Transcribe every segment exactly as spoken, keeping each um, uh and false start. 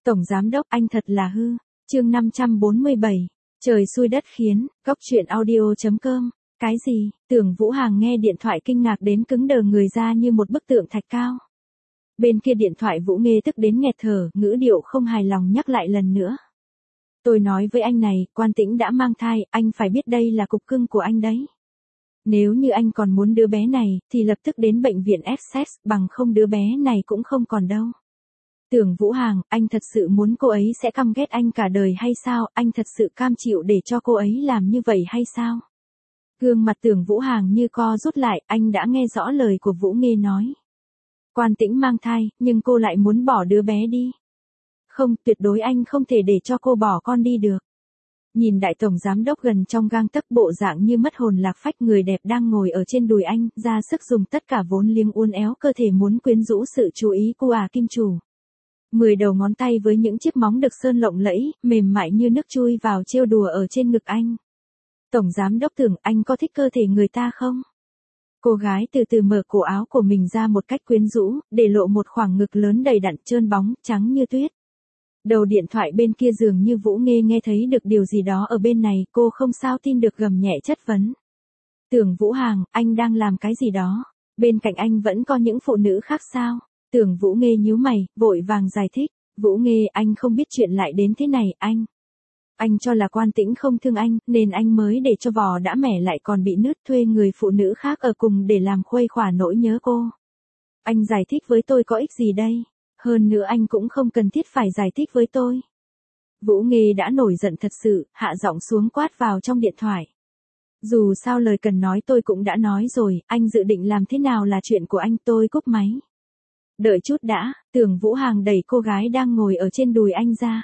Tổng giám đốc, anh thật là hư. Chương năm trăm bốn mươi bảy. Trời xui đất khiến, góc truyện audio chấm com. Cái gì? Tưởng Vũ Hàng nghe điện thoại kinh ngạc đến cứng đờ người ra như một bức tượng thạch cao. Bên kia điện thoại Vũ Nghê tức đến nghẹt thở, ngữ điệu không hài lòng nhắc lại lần nữa. Tôi nói với anh này, Quan Tĩnh đã mang thai, anh phải biết đây là cục cưng của anh đấy. Nếu như anh còn muốn đứa bé này, thì lập tức đến bệnh viện Essex, bằng không đứa bé này cũng không còn đâu. Tưởng Vũ Hàng, anh thật sự muốn cô ấy sẽ căm ghét anh cả đời hay sao, anh thật sự cam chịu để cho cô ấy làm như vậy hay sao? Gương mặt Tưởng Vũ Hàng như co rút lại, anh đã nghe rõ lời của Vũ Nghê nói. Quan Tĩnh mang thai, nhưng cô lại muốn bỏ đứa bé đi. Không, tuyệt đối anh không thể để cho cô bỏ con đi được. Nhìn đại tổng giám đốc gần trong gang tấc bộ dạng như mất hồn lạc phách, người đẹp đang ngồi ở trên đùi anh, ra sức dùng tất cả vốn liếng uốn éo cơ thể muốn quyến rũ sự chú ý của à kim chủ. Mười đầu ngón tay với những chiếc móng được sơn lộng lẫy, mềm mại như nước chui vào trêu đùa ở trên ngực anh. Tổng giám đốc Tưởng, anh có thích cơ thể người ta không? Cô gái từ từ mở cổ áo của mình ra một cách quyến rũ, để lộ một khoảng ngực lớn đầy đặn trơn bóng, trắng như tuyết. Đầu điện thoại bên kia dường như Vũ Nghê nghe thấy được điều gì đó ở bên này, cô không sao tin được gầm nhẹ chất vấn. Tưởng Vũ Hàng, anh đang làm cái gì đó? Bên cạnh anh vẫn có những phụ nữ khác sao? Tưởng Vũ Nghê nhíu mày, vội vàng giải thích. Vũ Nghê, anh không biết chuyện lại đến thế này, anh. Anh cho là Quan Tĩnh không thương anh, nên anh mới để cho vò đã mẻ lại còn bị nứt, thuê người phụ nữ khác ở cùng để làm khuây khỏa nỗi nhớ cô. Anh giải thích với tôi có ích gì đây? Hơn nữa anh cũng không cần thiết phải giải thích với tôi. Vũ Nghê đã nổi giận thật sự, hạ giọng xuống quát vào trong điện thoại. Dù sao lời cần nói tôi cũng đã nói rồi, anh dự định làm thế nào là chuyện của anh, tôi cúp máy. Đợi chút đã, Tưởng Vũ Hàng đẩy cô gái đang ngồi ở trên đùi anh ra.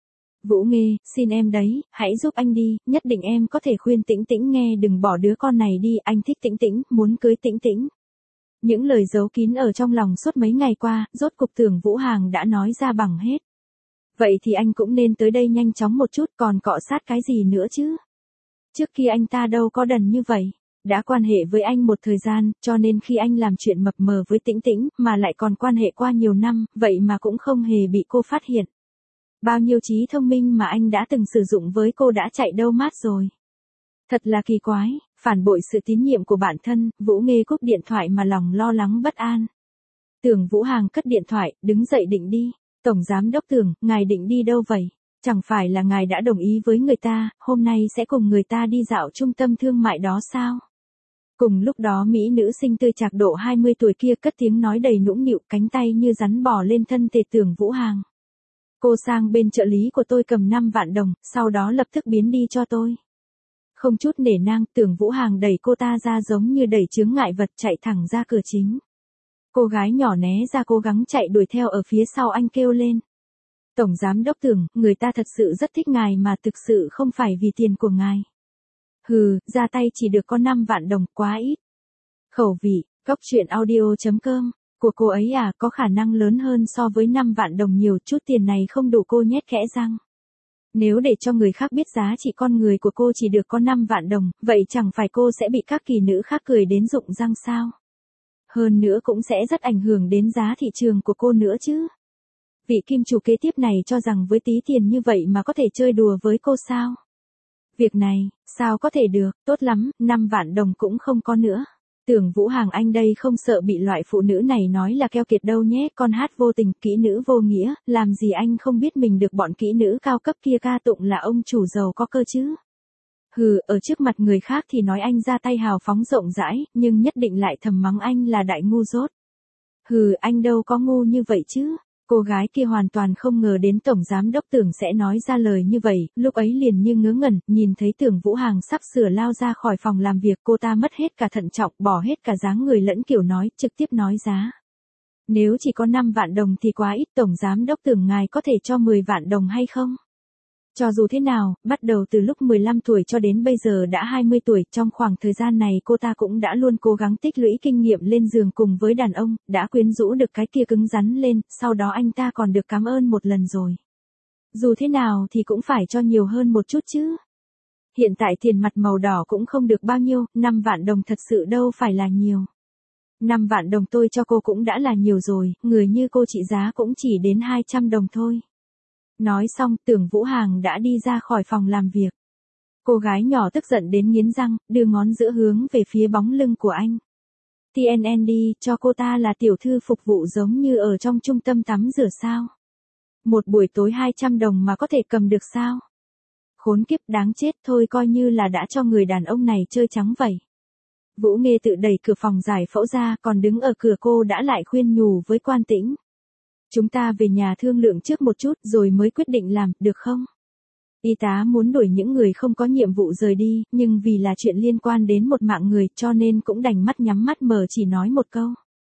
Vũ Nghê, xin em đấy, hãy giúp anh đi, nhất định em có thể khuyên Tĩnh Tĩnh nghe đừng bỏ đứa con này đi, anh thích Tĩnh Tĩnh, muốn cưới Tĩnh Tĩnh. Những lời giấu kín ở trong lòng suốt mấy ngày qua, rốt cục Tưởng Vũ Hàng đã nói ra bằng hết. Vậy thì anh cũng nên tới đây nhanh chóng một chút, còn cọ sát cái gì nữa chứ? Trước kia anh ta đâu có đần như vậy. Đã quan hệ với anh một thời gian, cho nên khi anh làm chuyện mập mờ với Tĩnh Tĩnh, mà lại còn quan hệ qua nhiều năm, vậy mà cũng không hề bị cô phát hiện. Bao nhiêu trí thông minh mà anh đã từng sử dụng với cô đã chạy đâu mát rồi. Thật là kỳ quái, phản bội sự tín nhiệm của bản thân, Vũ Nghê cúp điện thoại mà lòng lo lắng bất an. Tưởng Vũ Hàng cất điện thoại, đứng dậy định đi. Tổng giám đốc Tưởng, ngài định đi đâu vậy? Chẳng phải là ngài đã đồng ý với người ta, hôm nay sẽ cùng người ta đi dạo trung tâm thương mại đó sao? Cùng lúc đó mỹ nữ sinh tươi trạc độ hai mươi tuổi kia cất tiếng nói đầy nũng nịu, cánh tay như rắn bò lên thân thể Tưởng Vũ Hàng. Cô sang bên trợ lý của tôi cầm năm vạn đồng, sau đó lập tức biến đi cho tôi. Không chút nể nang, Tưởng Vũ Hàng đẩy cô ta ra giống như đẩy chướng ngại vật, chạy thẳng ra cửa chính. Cô gái nhỏ né ra cố gắng chạy đuổi theo ở phía sau anh, kêu lên. Tổng giám đốc Tưởng, người ta thật sự rất thích ngài mà thực sự không phải vì tiền của ngài. Hừ, ra tay chỉ được có năm vạn đồng, quá ít. Khẩu vị, góc truyện audio chấm com, của cô ấy à, có khả năng lớn hơn so với năm vạn đồng nhiều, chút tiền này không đủ cô nhét khẽ răng. Nếu để cho người khác biết giá trị con người của cô chỉ được có năm vạn đồng, vậy chẳng phải cô sẽ bị các kỳ nữ khác cười đến rụng răng sao? Hơn nữa cũng sẽ rất ảnh hưởng đến giá thị trường của cô nữa chứ. Vị kim chủ kế tiếp này cho rằng với tí tiền như vậy mà có thể chơi đùa với cô sao? Việc này, sao có thể được, tốt lắm, năm vạn đồng cũng không có nữa. Tưởng Vũ Hàng, anh đây không sợ bị loại phụ nữ này nói là keo kiệt đâu nhé, con hát vô tình, kỹ nữ vô nghĩa, làm gì anh không biết mình được bọn kỹ nữ cao cấp kia ca tụng là ông chủ giàu có cơ chứ. Hừ, ở trước mặt người khác thì nói anh ra tay hào phóng rộng rãi, nhưng nhất định lại thầm mắng anh là đại ngu dốt. Hừ, anh đâu có ngu như vậy chứ. Cô gái kia hoàn toàn không ngờ đến Tổng Giám đốc Tưởng sẽ nói ra lời như vậy, lúc ấy liền như ngớ ngẩn, nhìn thấy Tưởng Vũ Hàng sắp sửa lao ra khỏi phòng làm việc, cô ta mất hết cả thận trọng, bỏ hết cả dáng người lẫn kiểu nói, trực tiếp nói giá. Nếu chỉ có năm vạn đồng thì quá ít, Tổng Giám đốc Tưởng ngài có thể cho mười vạn đồng hay không? Cho dù thế nào, bắt đầu từ lúc mười lăm tuổi cho đến bây giờ đã hai mươi tuổi, trong khoảng thời gian này cô ta cũng đã luôn cố gắng tích lũy kinh nghiệm lên giường cùng với đàn ông, đã quyến rũ được cái kia cứng rắn lên, sau đó anh ta còn được cảm ơn một lần rồi. Dù thế nào thì cũng phải cho nhiều hơn một chút chứ. Hiện tại tiền mặt màu đỏ cũng không được bao nhiêu, năm vạn đồng thật sự đâu phải là nhiều. năm vạn đồng tôi cho cô cũng đã là nhiều rồi, người như cô trị giá cũng chỉ đến hai trăm đồng thôi. Nói xong, Tưởng Vũ Hàng đã đi ra khỏi phòng làm việc. Cô gái nhỏ tức giận đến nghiến răng, đưa ngón giữa hướng về phía bóng lưng của anh. tê en en đi, cho cô ta là tiểu thư phục vụ giống như ở trong trung tâm tắm rửa sao? Một buổi tối hai trăm đồng mà có thể cầm được sao? Khốn kiếp đáng chết, thôi coi như là đã cho người đàn ông này chơi trắng vậy. Vũ Nghê tự đẩy cửa phòng giải phẫu ra, còn đứng ở cửa cô đã lại khuyên nhủ với Quan Tĩnh. Chúng ta về nhà thương lượng trước một chút rồi mới quyết định làm, được không? Y tá muốn đuổi những người không có nhiệm vụ rời đi, nhưng vì là chuyện liên quan đến một mạng người cho nên cũng đành mắt nhắm mắt mở chỉ nói một câu.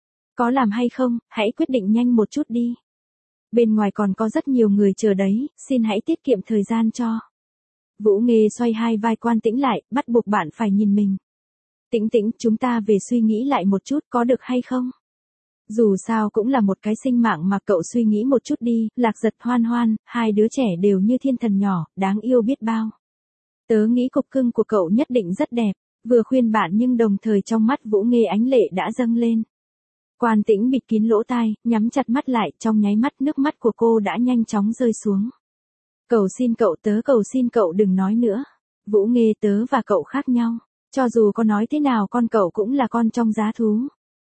Có làm hay không, hãy quyết định nhanh một chút đi. Bên ngoài còn có rất nhiều người chờ đấy, xin hãy tiết kiệm thời gian cho. Vũ Nghê xoay hai vai Quan Tĩnh lại, bắt buộc bạn phải nhìn mình. Tĩnh Tĩnh, chúng ta về suy nghĩ lại một chút có được hay không? Dù sao cũng là một cái sinh mạng mà cậu suy nghĩ một chút đi, Lạc Giật Hoan Hoan, hai đứa trẻ đều như thiên thần nhỏ, đáng yêu biết bao. Tớ nghĩ cục cưng của cậu nhất định rất đẹp, vừa khuyên bạn nhưng đồng thời trong mắt Vũ Nghê ánh lệ đã dâng lên. Quan Tĩnh bịt kín lỗ tai, nhắm chặt mắt lại, trong nháy mắt nước mắt của cô đã nhanh chóng rơi xuống. Cầu xin cậu, tớ cầu xin cậu đừng nói nữa. Vũ Nghê, tớ và cậu khác nhau. Cho dù có nói thế nào con cậu cũng là con trong giá thú.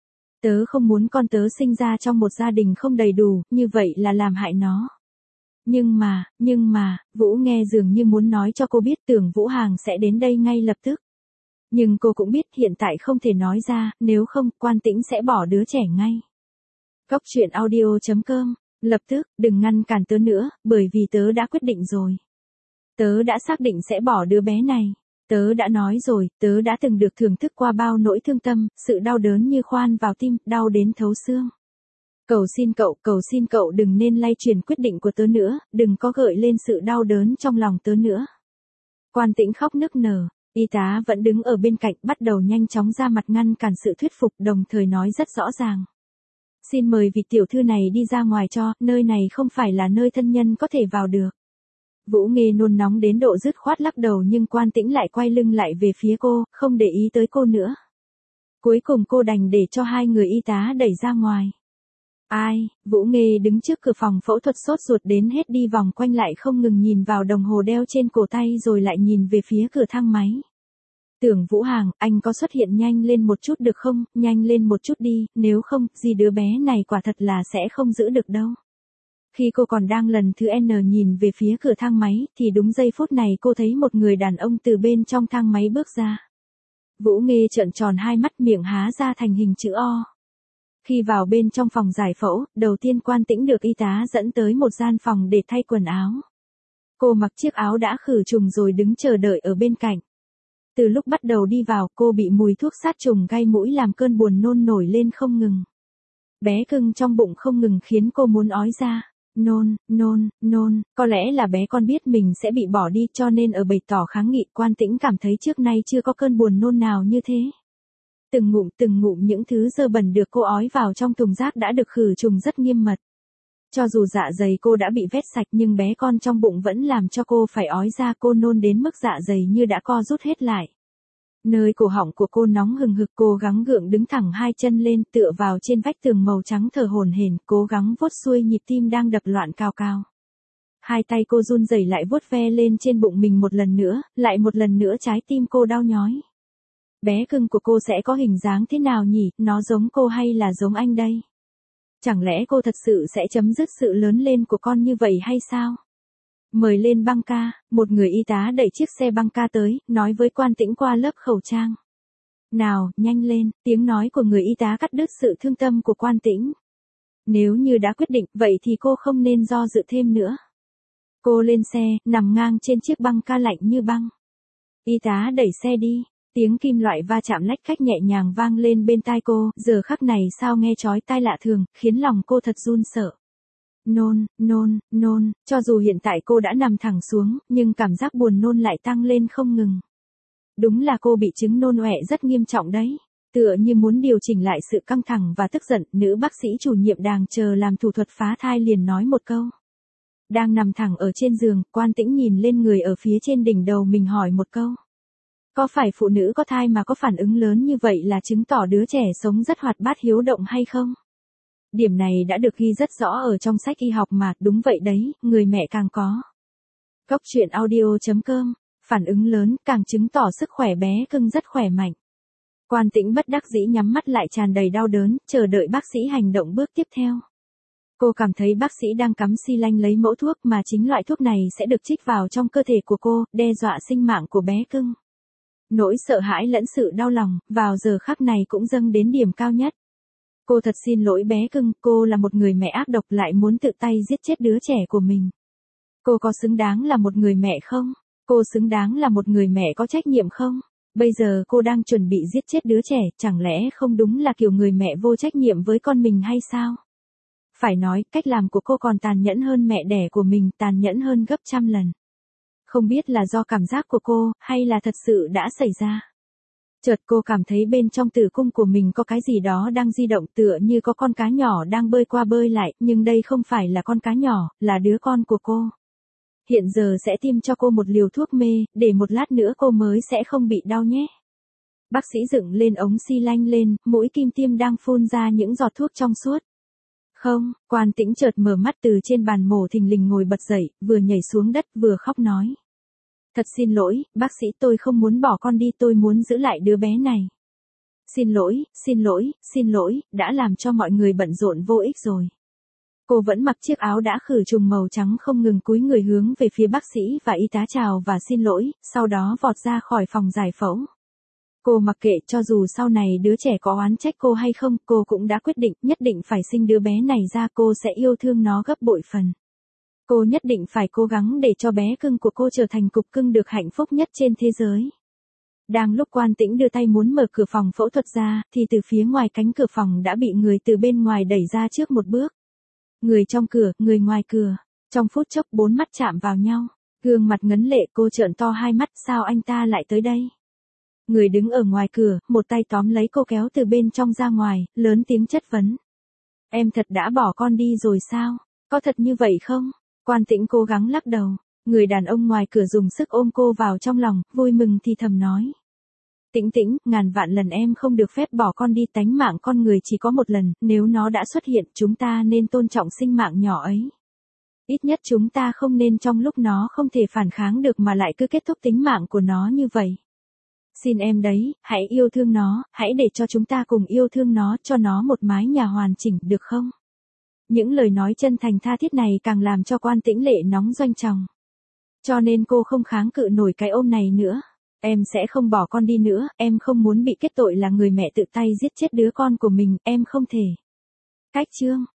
Tớ không muốn con tớ sinh ra trong một gia đình không đầy đủ, như vậy là làm hại nó. Nhưng mà, nhưng mà, Vũ Nghê dường như muốn nói cho cô biết Tưởng Vũ Hàng sẽ đến đây ngay lập tức. Nhưng cô cũng biết hiện tại không thể nói ra, nếu không, Quan Tĩnh sẽ bỏ đứa trẻ ngay. Góc truyện audio chấm com, lập tức, đừng ngăn cản tớ nữa, bởi vì tớ đã quyết định rồi. Tớ đã xác định sẽ bỏ đứa bé này. Tớ đã nói rồi, tớ đã từng được thưởng thức qua bao nỗi thương tâm, sự đau đớn như khoan vào tim, đau đến thấu xương. Cầu xin cậu, cầu xin cậu đừng nên lay truyền quyết định của tớ nữa, đừng có gợi lên sự đau đớn trong lòng tớ nữa. Quan Tĩnh khóc nức nở, y tá vẫn đứng ở bên cạnh bắt đầu nhanh chóng ra mặt ngăn cản sự thuyết phục đồng thời nói rất rõ ràng. Xin mời vị tiểu thư này đi ra ngoài cho, nơi này không phải là nơi thân nhân có thể vào được. Vũ Nghê nôn nóng đến độ dứt khoát lắc đầu nhưng Quan Tĩnh lại quay lưng lại về phía cô, không để ý tới cô nữa. Cuối cùng cô đành để cho hai người y tá đẩy ra ngoài. Ai, Vũ Nghê đứng trước cửa phòng phẫu thuật sốt ruột đến hết đi vòng quanh lại không ngừng nhìn vào đồng hồ đeo trên cổ tay rồi lại nhìn về phía cửa thang máy. Tưởng Vũ Hàng, anh có xuất hiện nhanh lên một chút được không, nhanh lên một chút đi, nếu không, gì đứa bé này quả thật là sẽ không giữ được đâu. Khi cô còn đang lần thứ N nhìn về phía cửa thang máy, thì đúng giây phút này cô thấy một người đàn ông từ bên trong thang máy bước ra. Vũ Nghê trợn tròn hai mắt miệng há ra thành hình chữ O. Khi vào bên trong phòng giải phẫu, đầu tiên Quan Tĩnh được y tá dẫn tới một gian phòng để thay quần áo. Cô mặc chiếc áo đã khử trùng rồi đứng chờ đợi ở bên cạnh. Từ lúc bắt đầu đi vào, cô bị mùi thuốc sát trùng gây mũi làm cơn buồn nôn nổi lên không ngừng. Bé cưng trong bụng không ngừng khiến cô muốn ói ra. Nôn, nôn, nôn, có lẽ là bé con biết mình sẽ bị bỏ đi cho nên ở bày tỏ kháng nghị. Quan Tĩnh cảm thấy trước nay chưa có cơn buồn nôn nào như thế. Từng ngụm từng ngụm những thứ dơ bẩn được cô ói vào trong thùng rác đã được khử trùng rất nghiêm mật. Cho dù dạ dày cô đã bị vét sạch nhưng bé con trong bụng vẫn làm cho cô phải ói ra, cô nôn đến mức dạ dày như đã co rút hết lại. Nơi cổ họng của cô nóng hừng hực, cố gắng gượng đứng thẳng hai chân lên tựa vào trên vách tường màu trắng thở hổn hển, cố gắng vuốt xuôi nhịp tim đang đập loạn cao cao. Hai tay cô run rẩy lại vuốt ve lên trên bụng mình một lần nữa, lại một lần nữa trái tim cô đau nhói. Bé cưng của cô sẽ có hình dáng thế nào nhỉ, nó giống cô hay là giống anh đây? Chẳng lẽ cô thật sự sẽ chấm dứt sự lớn lên của con như vậy hay sao? Mời lên băng ca, một người y tá đẩy chiếc xe băng ca tới, nói với Quan Tĩnh qua lớp khẩu trang. Nào, nhanh lên, tiếng nói của người y tá cắt đứt sự thương tâm của Quan Tĩnh. Nếu như đã quyết định, vậy thì cô không nên do dự thêm nữa. Cô lên xe, nằm ngang trên chiếc băng ca lạnh như băng. Y tá đẩy xe đi, tiếng kim loại va chạm lách cách nhẹ nhàng vang lên bên tai cô, giờ khắc này sao nghe chói tai lạ thường, khiến lòng cô thật run sợ. Nôn, nôn, nôn, cho dù hiện tại cô đã nằm thẳng xuống, nhưng cảm giác buồn nôn lại tăng lên không ngừng. Đúng là cô bị chứng nôn ọe rất nghiêm trọng đấy. Tựa như muốn điều chỉnh lại sự căng thẳng và tức giận, nữ bác sĩ chủ nhiệm đang chờ làm thủ thuật phá thai liền nói một câu. Đang nằm thẳng ở trên giường, Quan Tĩnh nhìn lên người ở phía trên đỉnh đầu mình hỏi một câu. Có phải phụ nữ có thai mà có phản ứng lớn như vậy là chứng tỏ đứa trẻ sống rất hoạt bát hiếu động hay không? Điểm này đã được ghi rất rõ ở trong sách y học mà, đúng vậy đấy, người mẹ càng có. Góc truyện audio.com, phản ứng lớn càng chứng tỏ sức khỏe bé cưng rất khỏe mạnh. Quan Tĩnh bất đắc dĩ nhắm mắt lại tràn đầy đau đớn, chờ đợi bác sĩ hành động bước tiếp theo. Cô cảm thấy bác sĩ đang cắm xi lanh lấy mẫu thuốc mà chính loại thuốc này sẽ được trích vào trong cơ thể của cô, đe dọa sinh mạng của bé cưng. Nỗi sợ hãi lẫn sự đau lòng, vào giờ khắc này cũng dâng đến điểm cao nhất. Cô thật xin lỗi bé cưng, cô là một người mẹ ác độc lại muốn tự tay giết chết đứa trẻ của mình. Cô có xứng đáng là một người mẹ không? Cô xứng đáng là một người mẹ có trách nhiệm không? Bây giờ cô đang chuẩn bị giết chết đứa trẻ, chẳng lẽ không đúng là kiểu người mẹ vô trách nhiệm với con mình hay sao? Phải nói, cách làm của cô còn tàn nhẫn hơn mẹ đẻ của mình, tàn nhẫn hơn gấp trăm lần. Không biết là do cảm giác của cô, hay là thật sự đã xảy ra. Chợt cô cảm thấy bên trong tử cung của mình có cái gì đó đang di động tựa như có con cá nhỏ đang bơi qua bơi lại, nhưng đây không phải là con cá nhỏ, là đứa con của cô. Hiện giờ sẽ tiêm cho cô một liều thuốc mê, để một lát nữa cô mới sẽ không bị đau nhé. Bác sĩ dựng lên ống xi lanh lên, mũi kim tiêm đang phun ra những giọt thuốc trong suốt. Không, Quan Tĩnh chợt mở mắt từ trên bàn mổ thình lình ngồi bật dậy, vừa nhảy xuống đất vừa khóc nói. Thật xin lỗi, bác sĩ tôi không muốn bỏ con đi, tôi muốn giữ lại đứa bé này. Xin lỗi, xin lỗi, xin lỗi, đã làm cho mọi người bận rộn vô ích rồi. Cô vẫn mặc chiếc áo đã khử trùng màu trắng không ngừng cúi người hướng về phía bác sĩ và y tá chào và xin lỗi, sau đó vọt ra khỏi phòng giải phẫu. Cô mặc kệ cho dù sau này đứa trẻ có oán trách cô hay không, cô cũng đã quyết định nhất định phải sinh đứa bé này ra, cô sẽ yêu thương nó gấp bội phần. Cô nhất định phải cố gắng để cho bé cưng của cô trở thành cục cưng được hạnh phúc nhất trên thế giới. Đang lúc Quan Tĩnh đưa tay muốn mở cửa phòng phẫu thuật ra, thì từ phía ngoài cánh cửa phòng đã bị người từ bên ngoài đẩy ra trước một bước. Người trong cửa, người ngoài cửa. Trong phút chốc bốn mắt chạm vào nhau. Gương mặt ngấn lệ, cô trợn to hai mắt, sao anh ta lại tới đây? Người đứng ở ngoài cửa, một tay tóm lấy cô kéo từ bên trong ra ngoài, lớn tiếng chất vấn. Em thật đã bỏ con đi rồi sao? Có thật như vậy không? Quan Tĩnh cố gắng lắc đầu. Người đàn ông ngoài cửa dùng sức ôm cô vào trong lòng, vui mừng thì thầm nói. Tĩnh Tĩnh, ngàn vạn lần em không được phép bỏ con đi, tánh mạng con người chỉ có một lần, nếu nó đã xuất hiện chúng ta nên tôn trọng sinh mạng nhỏ ấy. Ít nhất chúng ta không nên trong lúc nó không thể phản kháng được mà lại cứ kết thúc tính mạng của nó như vậy. Xin em đấy, hãy yêu thương nó, hãy để cho chúng ta cùng yêu thương nó, cho nó một mái nhà hoàn chỉnh, được không? Những lời nói chân thành tha thiết này càng làm cho Quan Tĩnh lệ nóng doanh tròng. Cho nên cô không kháng cự nổi cái ôm này nữa. Em sẽ không bỏ con đi nữa, em không muốn bị kết tội là người mẹ tự tay giết chết đứa con của mình, em không thể. Cách chương